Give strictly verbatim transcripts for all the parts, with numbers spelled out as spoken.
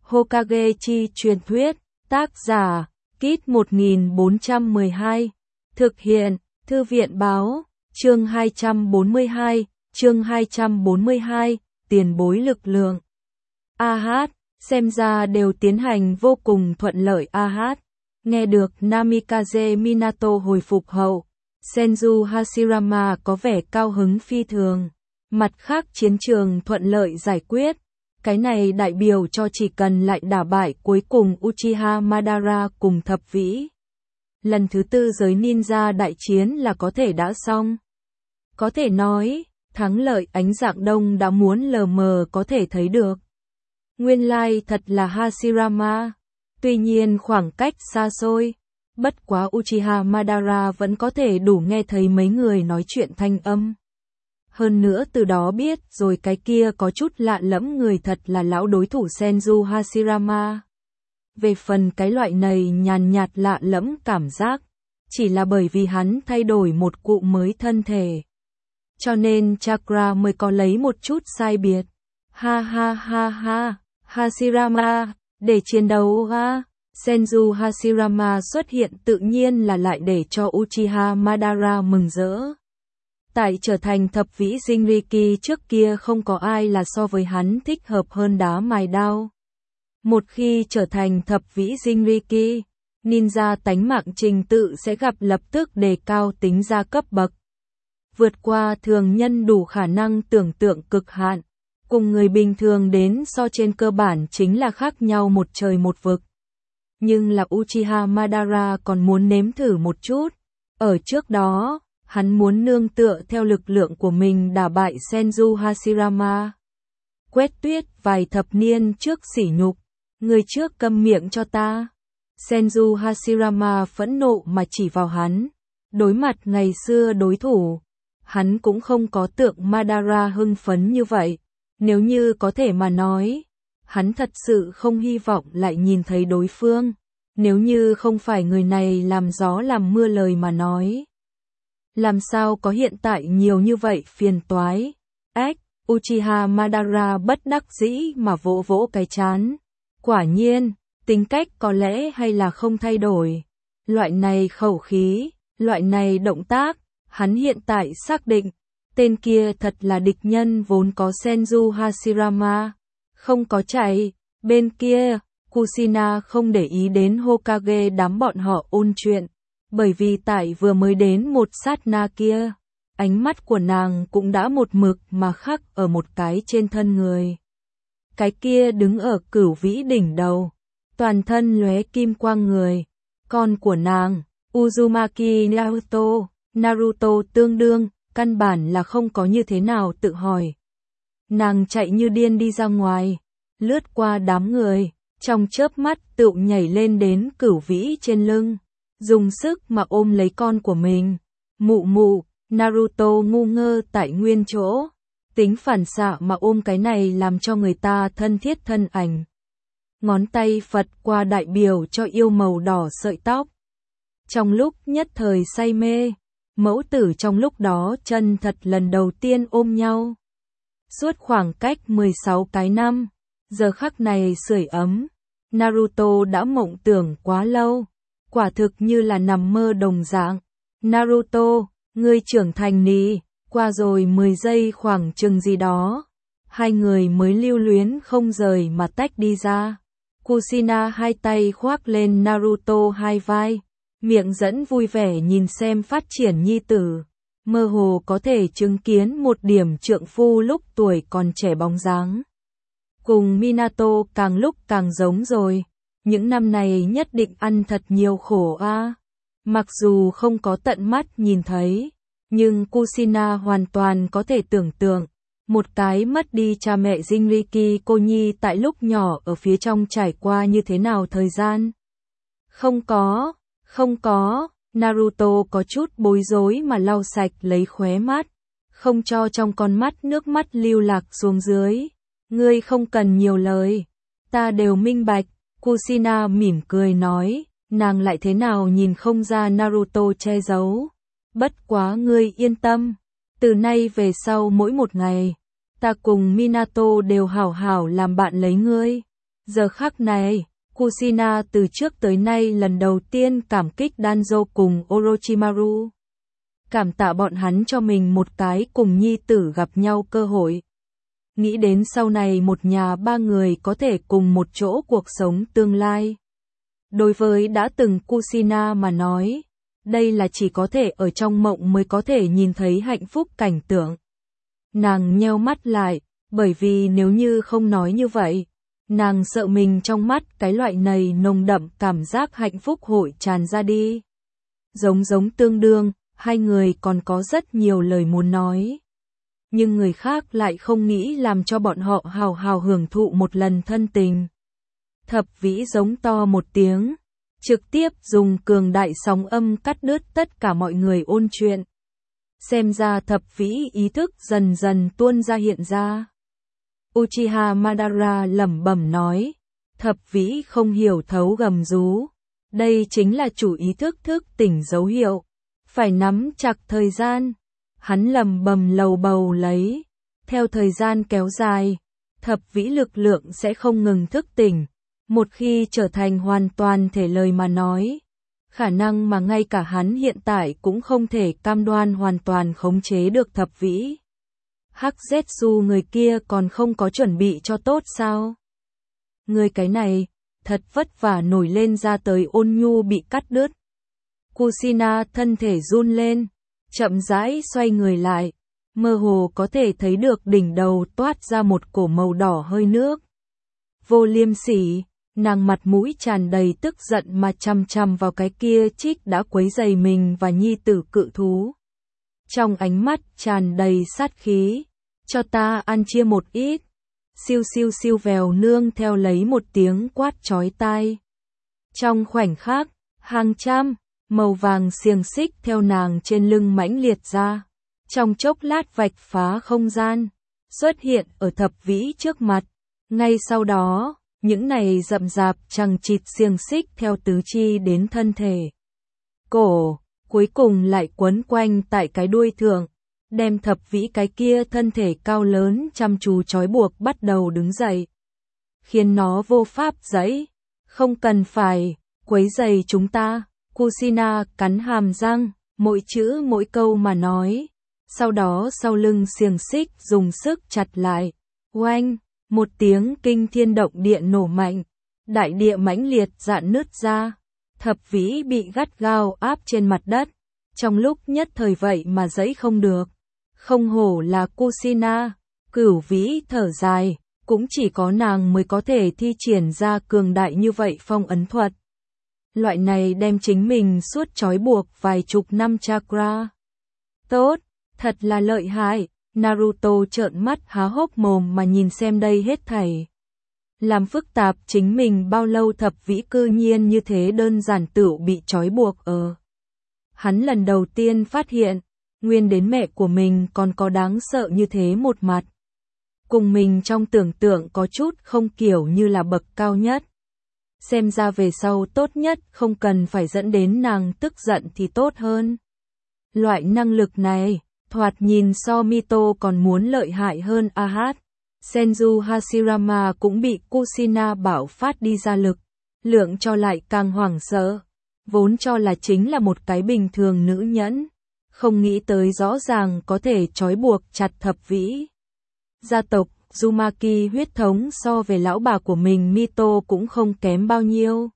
Hokage chi truyền thuyết, tác giả, Kit một nghìn bốn trăm mười hai, thực hiện, Thư viện báo, chương hai trăm bốn mươi hai, chương hai trăm bốn mươi hai, tiền bối lực lượng. a hát, xem ra đều tiến hành vô cùng thuận lợi. a hát, nghe được Namikaze Minato hồi phục hậu, Senju Hashirama có vẻ cao hứng phi thường. Mặt khác chiến trường thuận lợi giải quyết, cái này đại biểu cho chỉ cần lại đả bại cuối cùng Uchiha Madara cùng thập vĩ. Lần thứ tư giới ninja đại chiến là có thể đã xong. Có thể nói, thắng lợi ánh dạng đông đã muốn lờ mờ có thể thấy được. Nguyên lai thật là Hashirama. Tuy nhiên khoảng cách xa xôi, bất quá Uchiha Madara vẫn có thể đủ nghe thấy mấy người nói chuyện thanh âm. Hơn nữa từ đó biết rồi cái kia có chút lạ lẫm người thật là lão đối thủ Senju Hashirama. Về phần cái loại này nhàn nhạt lạ lẫm cảm giác, chỉ là bởi vì hắn thay đổi một cụ mới thân thể. Cho nên chakra mới có lấy một chút sai biệt. Ha ha ha ha, Hashirama, để chiến đấu ha. Senju Hashirama xuất hiện tự nhiên là lại để cho Uchiha Madara mừng rỡ. Tại trở thành thập vĩ Jinriki trước kia không có ai là so với hắn thích hợp hơn đá mài đao. Một khi trở thành thập vĩ Jinriki, ninja tánh mạng trình tự sẽ gặp lập tức đề cao tính ra cấp bậc. Vượt qua thường nhân đủ khả năng tưởng tượng cực hạn, cùng người bình thường đến so trên cơ bản chính là khác nhau một trời một vực. Nhưng là Uchiha Madara còn muốn nếm thử một chút. Ở trước đó, hắn muốn nương tựa theo lực lượng của mình đả bại Senju Hashirama. Quét tuyết vài thập niên trước sỉ nhục, người trước câm miệng cho ta. Senju Hashirama phẫn nộ mà chỉ vào hắn. Đối mặt ngày xưa đối thủ, hắn cũng không có tượng Madara hưng phấn như vậy. Nếu như có thể mà nói, hắn thật sự không hy vọng lại nhìn thấy đối phương. Nếu như không phải người này làm gió làm mưa lời mà nói. Làm sao có hiện tại nhiều như vậy phiền toái. Ếch, Uchiha Madara bất đắc dĩ mà vỗ vỗ cái chán. Quả nhiên, tính cách có lẽ hay là không thay đổi. Loại này khẩu khí, loại này động tác, hắn hiện tại xác định, tên kia thật là địch nhân vốn có Senju Hashirama. Không có chạy, bên kia, Kushina không để ý đến Hokage đám bọn họ ôn chuyện. Bởi vì tại vừa mới đến một sát na kia, ánh mắt của nàng cũng đã một mực mà khắc ở một cái trên thân người. Cái kia đứng ở cửu vĩ đỉnh đầu, toàn thân lóe kim quang người. Con của nàng, Uzumaki Naruto, Naruto tương đương, căn bản là không có như thế nào tự hỏi. Nàng chạy như điên đi ra ngoài, lướt qua đám người, trong chớp mắt tựu nhảy lên đến cửu vĩ trên lưng. Dùng sức mà ôm lấy con của mình. Mụ mụ, Naruto ngu ngơ tại nguyên chỗ. Tính phản xạ mà ôm cái này làm cho người ta thân thiết thân ảnh. Ngón tay phật qua đại biểu cho yêu màu đỏ sợi tóc. Trong lúc nhất thời say mê, mẫu tử trong lúc đó chân thật lần đầu tiên ôm nhau. Suốt khoảng cách mười sáu cái năm, giờ khắc này sưởi ấm. Naruto đã mộng tưởng quá lâu. Quả thực như là nằm mơ đồng dạng. Naruto, ngươi trưởng thành nì, qua rồi mười giây khoảng chừng gì đó. Hai người mới lưu luyến không rời mà tách đi ra. Kushina hai tay khoác lên Naruto hai vai, miệng dẫn vui vẻ nhìn xem phát triển nhi tử. Mơ hồ có thể chứng kiến một điểm trượng phu lúc tuổi còn trẻ bóng dáng. Cùng Minato càng lúc càng giống rồi. Những năm này nhất định ăn thật nhiều khổ a. À. Mặc dù không có tận mắt nhìn thấy, nhưng Kushina hoàn toàn có thể tưởng tượng, một cái mất đi cha mẹ Jinriki cô nhi tại lúc nhỏ ở phía trong trải qua như thế nào thời gian. Không có, không có, Naruto có chút bối rối mà lau sạch lấy khóe mắt, không cho trong con mắt nước mắt lưu lạc xuống dưới. Ngươi không cần nhiều lời, ta đều minh bạch. Kushina mỉm cười nói, nàng lại thế nào nhìn không ra Naruto che giấu. Bất quá ngươi yên tâm, từ nay về sau mỗi một ngày, ta cùng Minato đều hảo hảo làm bạn lấy ngươi. Giờ khắc này, Kushina từ trước tới nay lần đầu tiên cảm kích Danzo cùng Orochimaru. Cảm tạ bọn hắn cho mình một cái cùng nhi tử gặp nhau cơ hội. Nghĩ đến sau này một nhà ba người có thể cùng một chỗ cuộc sống tương lai. Đối với đã từng Kushina mà nói, đây là chỉ có thể ở trong mộng mới có thể nhìn thấy hạnh phúc cảnh tượng. Nàng nheo mắt lại, bởi vì nếu như không nói như vậy, nàng sợ mình trong mắt cái loại này nồng đậm cảm giác hạnh phúc hội tràn ra đi. Giống giống tương đương, hai người còn có rất nhiều lời muốn nói. Nhưng người khác lại không nghĩ làm cho bọn họ hào hào hưởng thụ một lần thân tình. Thập Vĩ giống to một tiếng, trực tiếp dùng cường đại sóng âm cắt đứt tất cả mọi người ôn chuyện. Xem ra Thập Vĩ ý thức dần dần tuôn ra hiện ra. Uchiha Madara lẩm bẩm nói, Thập Vĩ không hiểu thấu gầm rú. Đây chính là chủ ý thức thức tỉnh dấu hiệu. Phải nắm chặt thời gian. Hắn lầm bầm lầu bầu lấy. Theo thời gian kéo dài, Thập Vĩ lực lượng sẽ không ngừng thức tỉnh. Một khi trở thành hoàn toàn thể lời mà nói, khả năng mà ngay cả hắn hiện tại cũng không thể cam đoan hoàn toàn khống chế được Thập Vĩ. Hắc Zetsu người kia còn không có chuẩn bị cho tốt sao? Người cái này, thật vất vả nổi lên ra tới ôn nhu bị cắt đứt. Kushina thân thể run lên, chậm rãi xoay người lại, mơ hồ có thể thấy được đỉnh đầu toát ra một cổ màu đỏ hơi nước. Vô Liêm Sỉ, nàng mặt mũi tràn đầy tức giận mà chằm chằm vào cái kia trích đã quấy rầy mình và nhi tử cự thú. Trong ánh mắt tràn đầy sát khí, cho ta ăn chia một ít. Siêu siêu siêu vèo nương theo lấy một tiếng quát chói tai. Trong khoảnh khắc, hàng trăm màu vàng xiềng xích theo nàng trên lưng mãnh liệt ra, trong chốc lát vạch phá không gian, xuất hiện ở Thập Vĩ trước mặt. Ngay sau đó, những này rậm rạp chằng chịt xiềng xích theo tứ chi đến thân thể, cổ, cuối cùng lại quấn quanh tại cái đuôi thượng, đem Thập Vĩ cái kia thân thể cao lớn chăm chú trói buộc bắt đầu đứng dậy, khiến nó vô pháp giãy. Không cần phải quấy rầy chúng ta. Kushina cắn hàm răng, mỗi chữ mỗi câu mà nói. Sau đó sau lưng xiềng xích dùng sức chặt lại. Oanh, một tiếng kinh thiên động địa nổ mạnh, đại địa mãnh liệt rạn nứt ra. Thập Vĩ bị gắt gao áp trên mặt đất, trong lúc nhất thời vậy mà giãy không được. Không hổ là Kushina, Cửu Vĩ thở dài, cũng chỉ có nàng mới có thể thi triển ra cường đại như vậy phong ấn thuật. Loại này đem chính mình suốt trói buộc vài chục năm chakra. Tốt, thật là lợi hại. Naruto trợn mắt há hốc mồm mà nhìn xem đây hết thảy. Làm phức tạp chính mình bao lâu Thập Vĩ cư nhiên như thế đơn giản tựu bị trói buộc ở. Hắn lần đầu tiên phát hiện, nguyên đến mẹ của mình còn có đáng sợ như thế một mặt. Cùng mình trong tưởng tượng có chút không kiểu như là bậc cao nhất. Xem ra về sau tốt nhất không cần phải dẫn đến nàng tức giận thì tốt hơn. Loại năng lực này, thoạt nhìn so Mito còn muốn lợi hại hơn Ahat. Senju Hashirama cũng bị Kushina bảo phát đi ra lực, lượng cho lại càng hoảng sợ. Vốn cho là chính là một cái bình thường nữ nhẫn, không nghĩ tới rõ ràng có thể trói buộc chặt Thập Vĩ. Gia tộc Uzumaki huyết thống so về lão bà của mình Mito cũng không kém bao nhiêu.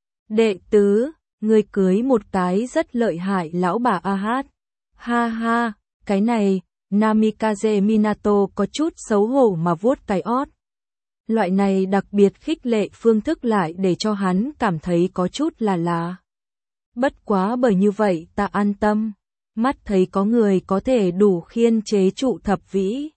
Đệ tứ, người cưới một cái rất lợi hại lão bà Ahat. Ha ha, cái này, Namikaze Minato có chút xấu hổ mà vuốt cái ót. Loại này đặc biệt khích lệ phương thức lại để cho hắn cảm thấy có chút là lạ. Bất quá bởi như vậy ta an tâm, mắt thấy có người có thể đủ khiên chế trụ Thập Vĩ.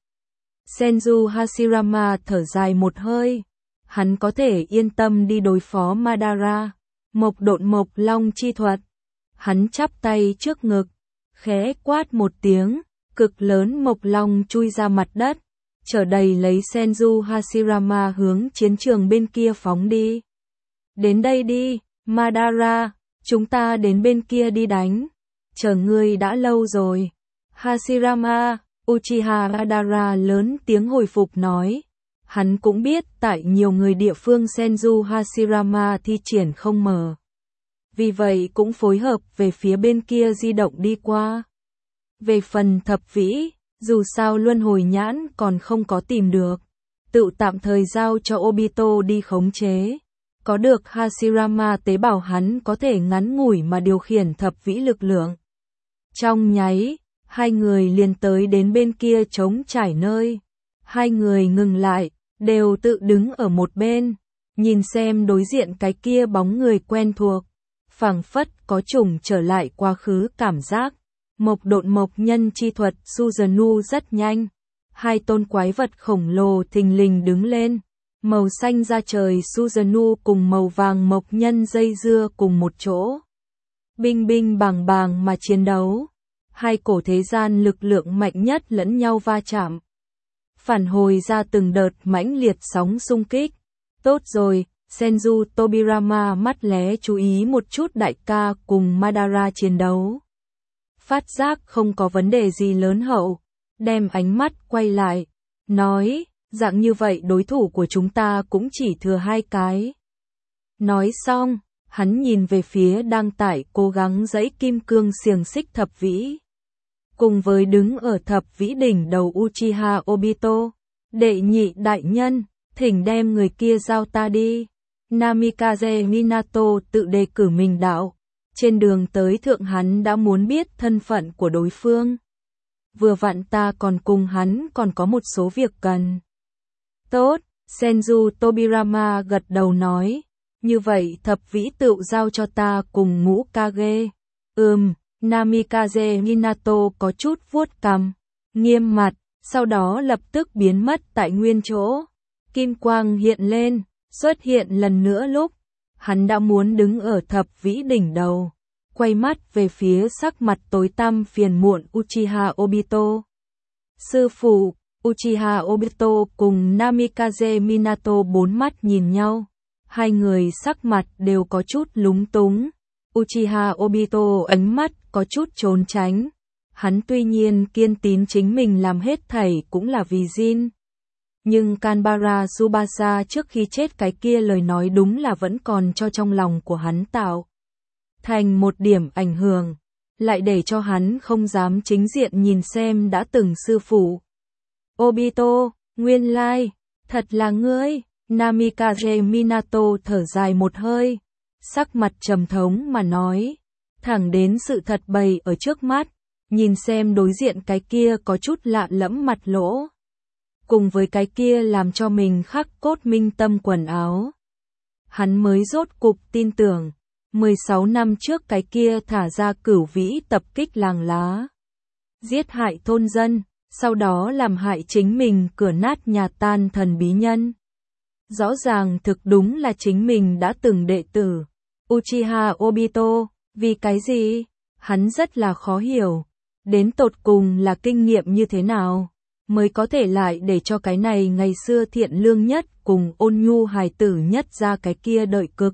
Senju Hashirama thở dài một hơi, hắn có thể yên tâm đi đối phó Madara, Mộc Độn Mộc Long chi thuật. Hắn chắp tay trước ngực, khẽ quát một tiếng, cực lớn Mộc Long chui ra mặt đất, chở đầy lấy Senju Hashirama hướng chiến trường bên kia phóng đi. Đến đây đi, Madara, chúng ta đến bên kia đi đánh, chờ ngươi đã lâu rồi. Hashirama, Uchiha Madara lớn tiếng hồi phục nói. Hắn cũng biết tại nhiều người địa phương Senju Hashirama thi triển không mờ. Vì vậy cũng phối hợp về phía bên kia di động đi qua. Về phần thập vĩ, dù sao luân hồi nhãn còn không có tìm được, tự tạm thời giao cho Obito đi khống chế. Có được Hashirama tế bào hắn có thể ngắn ngủi mà điều khiển thập vĩ lực lượng. Trong nháy, hai người liền tới đến bên kia trống trải nơi. Hai người ngừng lại, đều tự đứng ở một bên, nhìn xem đối diện cái kia bóng người quen thuộc. Phảng phất có trùng trở lại quá khứ cảm giác. Mộc độn mộc nhân chi thuật Suzuno rất nhanh. Hai tôn quái vật khổng lồ thình lình đứng lên. Màu xanh da trời Suzuno cùng màu vàng mộc nhân dây dưa cùng một chỗ. Binh binh bàng bàng mà chiến đấu. Hai cổ thế gian lực lượng mạnh nhất lẫn nhau va chạm. Phản hồi ra từng đợt mãnh liệt sóng xung kích. Tốt rồi, Senju Tobirama mắt lé chú ý một chút đại ca cùng Madara chiến đấu. Phát giác không có vấn đề gì lớn hậu, đem ánh mắt quay lại, nói, dạng như vậy đối thủ của chúng ta cũng chỉ thừa hai cái. Nói xong, hắn nhìn về phía đang tại cố gắng giãy kim cương xiềng xích thập vĩ. Cùng với đứng ở thập vĩ đỉnh đầu Uchiha Obito, đệ nhị đại nhân, thỉnh đem người kia giao ta đi. Namikaze Minato tự đề cử mình đạo. Trên đường tới thượng hắn đã muốn biết thân phận của đối phương. Vừa vặn ta còn cùng hắn còn có một số việc cần. Tốt, Senju Tobirama gật đầu nói. Như vậy thập vĩ tự giao cho ta cùng ngũ Kage. Ừm, Namikaze Minato có chút vuốt cằm, nghiêm mặt, sau đó lập tức biến mất tại nguyên chỗ. Kim quang hiện lên, xuất hiện lần nữa lúc hắn đã muốn đứng ở thập vĩ đỉnh đầu, quay mắt về phía sắc mặt tối tăm phiền muộn Uchiha Obito. Sư phụ, Uchiha Obito cùng Namikaze Minato bốn mắt nhìn nhau, hai người sắc mặt đều có chút lúng túng. Uchiha Obito ánh mắt có chút trốn tránh. Hắn tuy nhiên kiên tín chính mình làm hết thảy cũng là vì Jin. Nhưng Kanbara Tsubasa trước khi chết cái kia lời nói đúng là vẫn còn cho trong lòng của hắn tạo thành một điểm ảnh hưởng, lại để cho hắn không dám chính diện nhìn xem đã từng sư phụ. Obito, nguyên lai, thật là ngươi. Namikaze Minato thở dài một hơi, sắc mặt trầm thống mà nói, thẳng đến sự thật bày ở trước mắt, nhìn xem đối diện cái kia có chút lạ lẫm mặt lỗ. Cùng với cái kia làm cho mình khắc cốt minh tâm quần áo. Hắn mới rốt cục tin tưởng, mười sáu năm trước cái kia thả ra cửu vĩ tập kích làng lá. Giết hại thôn dân, sau đó làm hại chính mình cửa nát nhà tan thần bí nhân. Rõ ràng thực đúng là chính mình đã từng đệ tử. Uchiha Obito, vì cái gì? Hắn rất là khó hiểu. Đến tột cùng là kinh nghiệm như thế nào? Mới có thể lại để cho cái này ngày xưa thiện lương nhất cùng ôn nhu hài tử nhất ra cái kia đợi cực.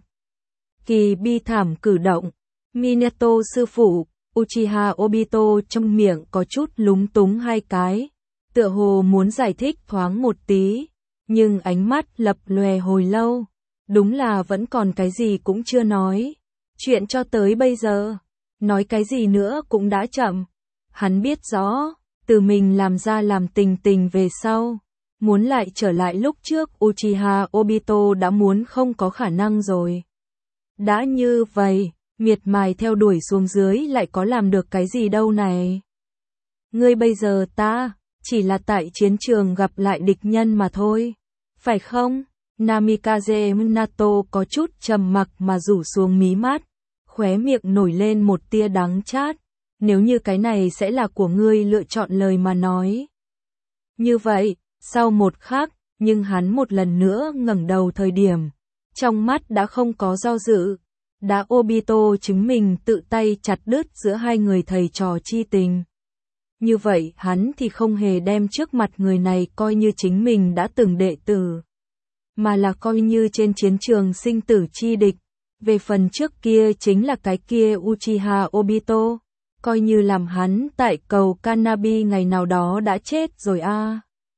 Kỳ bi thảm cử động. Minato sư phụ, Uchiha Obito trong miệng có chút lúng túng hai cái. Tựa hồ muốn giải thích thoáng một tí. Nhưng ánh mắt lập lòe hồi lâu. Đúng là vẫn còn cái gì cũng chưa nói. Chuyện cho tới bây giờ. Nói cái gì nữa cũng đã chậm. Hắn biết rõ. Từ mình làm ra làm tình tình về sau, muốn lại trở lại lúc trước Uchiha Obito đã muốn không có khả năng rồi. Đã như vậy, miệt mài theo đuổi xuống dưới lại có làm được cái gì đâu này. Ngươi bây giờ ta, chỉ là tại chiến trường gặp lại địch nhân mà thôi, phải không? Namikaze Minato có chút trầm mặc mà rủ xuống mí mắt, khóe miệng nổi lên một tia đắng chát. Nếu như cái này sẽ là của ngươi lựa chọn lời mà nói. Như vậy, sau một khắc, nhưng hắn một lần nữa ngẩng đầu thời điểm, trong mắt đã không có do dự. Đã Obito chứng minh tự tay chặt đứt giữa hai người thầy trò chi tình. Như vậy hắn thì không hề đem trước mặt người này coi như chính mình đã từng đệ tử, mà là coi như trên chiến trường sinh tử chi địch. Về phần trước kia chính là cái kia Uchiha Obito. Coi như làm hắn tại cầu Kanabi ngày nào đó đã chết rồi a. À.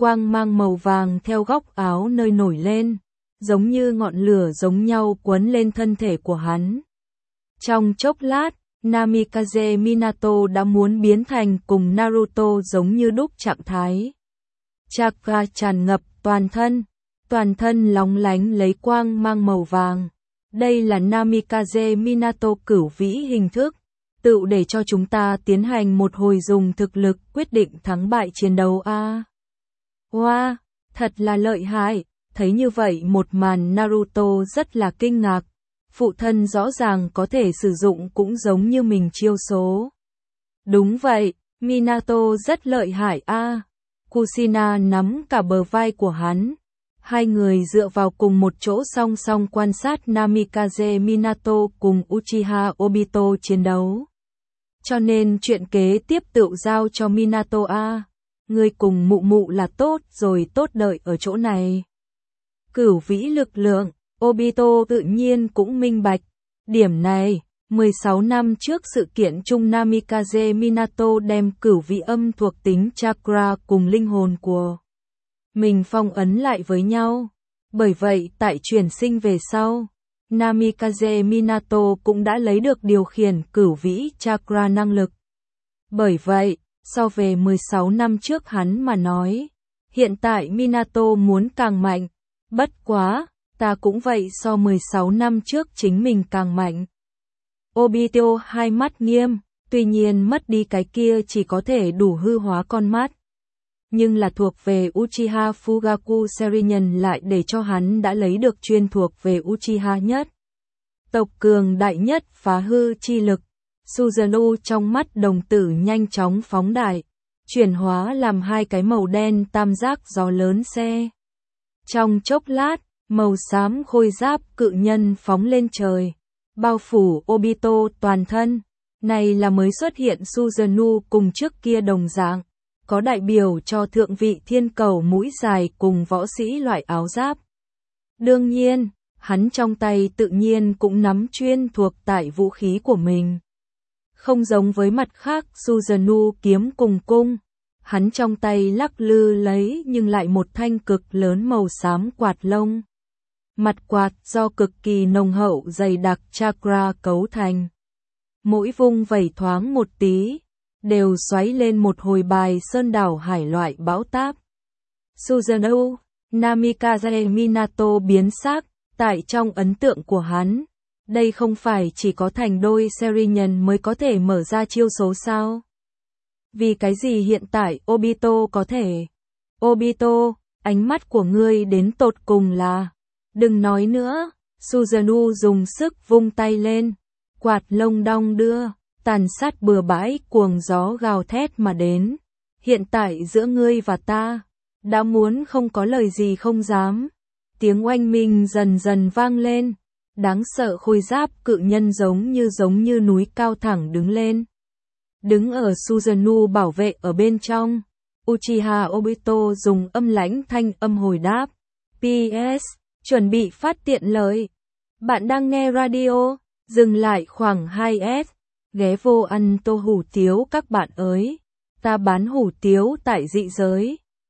quang mang màu vàng theo góc áo nơi nổi lên, giống như ngọn lửa giống nhau quấn lên thân thể của hắn. Trong chốc lát, Namikaze Minato đã muốn biến thành cùng Naruto giống như đúc trạng thái. Chakra tràn ngập toàn thân, toàn thân lóng lánh lấy quang mang màu vàng. Đây là Namikaze Minato cửu vĩ hình thức, tự để cho chúng ta tiến hành một hồi dùng thực lực quyết định thắng bại chiến đấu a. Wow, thật là lợi hại, thấy như vậy một màn Naruto rất là kinh ngạc. Phụ thân rõ ràng có thể sử dụng cũng giống như mình chiêu số. Đúng vậy, Minato rất lợi hại a. Kushina nắm cả bờ vai của hắn. Hai người dựa vào cùng một chỗ song song quan sát Namikaze Minato cùng Uchiha Obito chiến đấu. Cho nên chuyện kế tiếp tự giao cho Minato a. Ngươi cùng mụ mụ là tốt rồi, tốt đợi ở chỗ này. Cửu vĩ lực lượng, Obito tự nhiên cũng minh bạch. Điểm này, mười sáu năm trước sự kiện chung Namikaze Minato đem cửu vĩ âm thuộc tính chakra cùng linh hồn của mình phong ấn lại với nhau. Bởi vậy tại chuyển sinh về sau, Namikaze Minato cũng đã lấy được điều khiển cửu vĩ chakra năng lực. Bởi vậy, so về mười sáu năm trước hắn mà nói, hiện tại Minato muốn càng mạnh. Bất quá, ta cũng vậy, so mười sáu năm trước chính mình càng mạnh. Obito hai mắt nghiêm, tuy nhiên mất đi cái kia chỉ có thể đủ hư hóa con mắt. Nhưng là thuộc về Uchiha Fugaku Sharingan lại để cho hắn đã lấy được chuyên thuộc về Uchiha nhất. Tộc cường đại nhất phá hư chi lực. Susanoo trong mắt đồng tử nhanh chóng phóng đại, chuyển hóa làm hai cái màu đen tam giác gió lớn xe. Trong chốc lát, màu xám khôi giáp cự nhân phóng lên trời, bao phủ Obito toàn thân. Này là mới xuất hiện Susanoo cùng trước kia đồng dạng, có đại biểu cho thượng vị thiên cầu mũi dài cùng võ sĩ loại áo giáp. Đương nhiên, hắn trong tay tự nhiên cũng nắm chuyên thuộc tại vũ khí của mình. Không giống với mặt khác Susanoo kiếm cùng cung, hắn trong tay lắc lư lấy nhưng lại một thanh cực lớn màu xám quạt lông. Mặt quạt do cực kỳ nồng hậu dày đặc chakra cấu thành. Mỗi vung vẩy thoáng một tí, đều xoáy lên một hồi bài sơn đảo hải loại bão táp. Susanoo, Namikaze Minato biến sắc, tại trong ấn tượng của hắn. Đây không phải chỉ có thành đôi Sharingan mới có thể mở ra chiêu số sao? Vì cái gì hiện tại Obito có thể? Obito, ánh mắt của ngươi đến tột cùng là... Đừng nói nữa, Susanoo dùng sức vung tay lên, quạt lông đong đưa, tàn sát bừa bãi cuồng gió gào thét mà đến. Hiện tại giữa ngươi và ta, đã muốn không có lời gì không dám. Tiếng oanh minh dần dần vang lên. Đáng sợ khôi giáp cự nhân giống như giống như núi cao thẳng đứng lên. Đứng ở Susanoo bảo vệ ở bên trong. Uchiha Obito dùng âm lãnh thanh âm hồi đáp. pê ét. Chuẩn bị phát tiện lợi. Bạn đang nghe radio. Dừng lại khoảng hai s. Ghé vô ăn tô hủ tiếu các bạn ơi. Ta bán hủ tiếu tại dị giới.